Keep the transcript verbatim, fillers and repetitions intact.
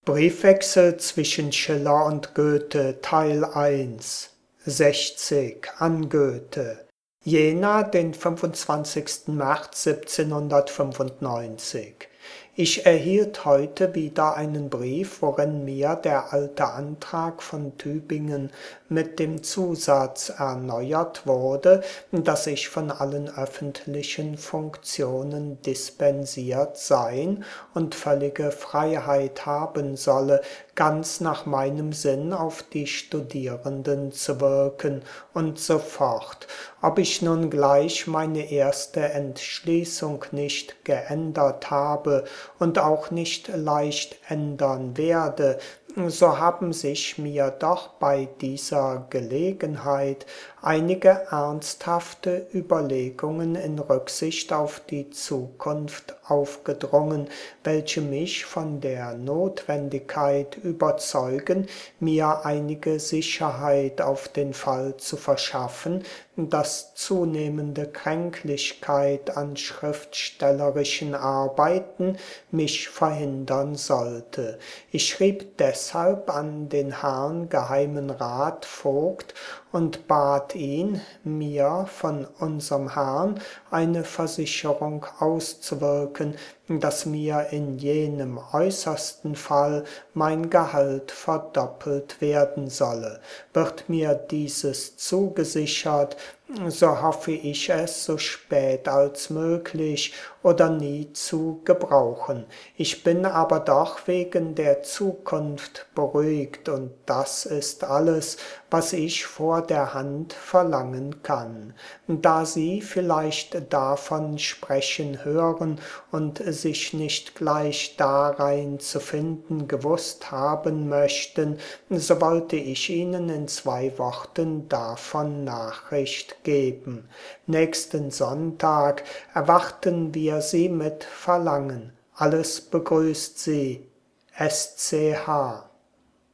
Briefwechsel zwischen Schiller und Goethe Teil eins sechzig an Goethe Jena, den fünfundzwanzigsten März siebzehnhundertfünfundneunzig. Ich erhielt heute wieder einen Brief, worin mir der alte Antrag von Tübingen mit dem Zusatz erneuert wurde, dass ich von allen öffentlichen Funktionen dispensiert sein und völlige Freiheit haben solle, ganz nach meinem Sinn auf die Studierenden zu wirken und so fort. Ob ich nun gleich meine erste Entschließung nicht geändert habe und auch nicht leicht ändern werde, so haben sich mir doch bei dieser Gelegenheit einige ernsthafte Überlegungen in Rücksicht auf die Zukunft aufgedrungen, welche mich von der Notwendigkeit überzeugen, mir einige Sicherheit auf den Fall zu verschaffen, dass zunehmende Kränklichkeit an schriftstellerischen Arbeiten mich verhindern sollte. Ich schrieb deshalb an den Herrn Geheimen Rat Vogt und bat ihn, mir von unserm Herrn eine Versicherung auszuwirken, dass mir in jenem äußersten Fall mein Gehalt verdoppelt werden solle. Wird mir dieses zugesichert, so hoffe ich es so spät als möglich oder nie zu gebrauchen. Ich bin aber doch wegen der Zukunft beruhigt, und das ist alles, was ich vor der Hand verlangen kann. Da Sie vielleicht davon sprechen hören und sich nicht gleich darein zu finden gewusst haben möchten, so wollte ich Ihnen in zwei Worten davon Nachricht geben. Nächsten Sonntag erwarten wir Sie mit Verlangen. Alles begrüßt Sie. S C H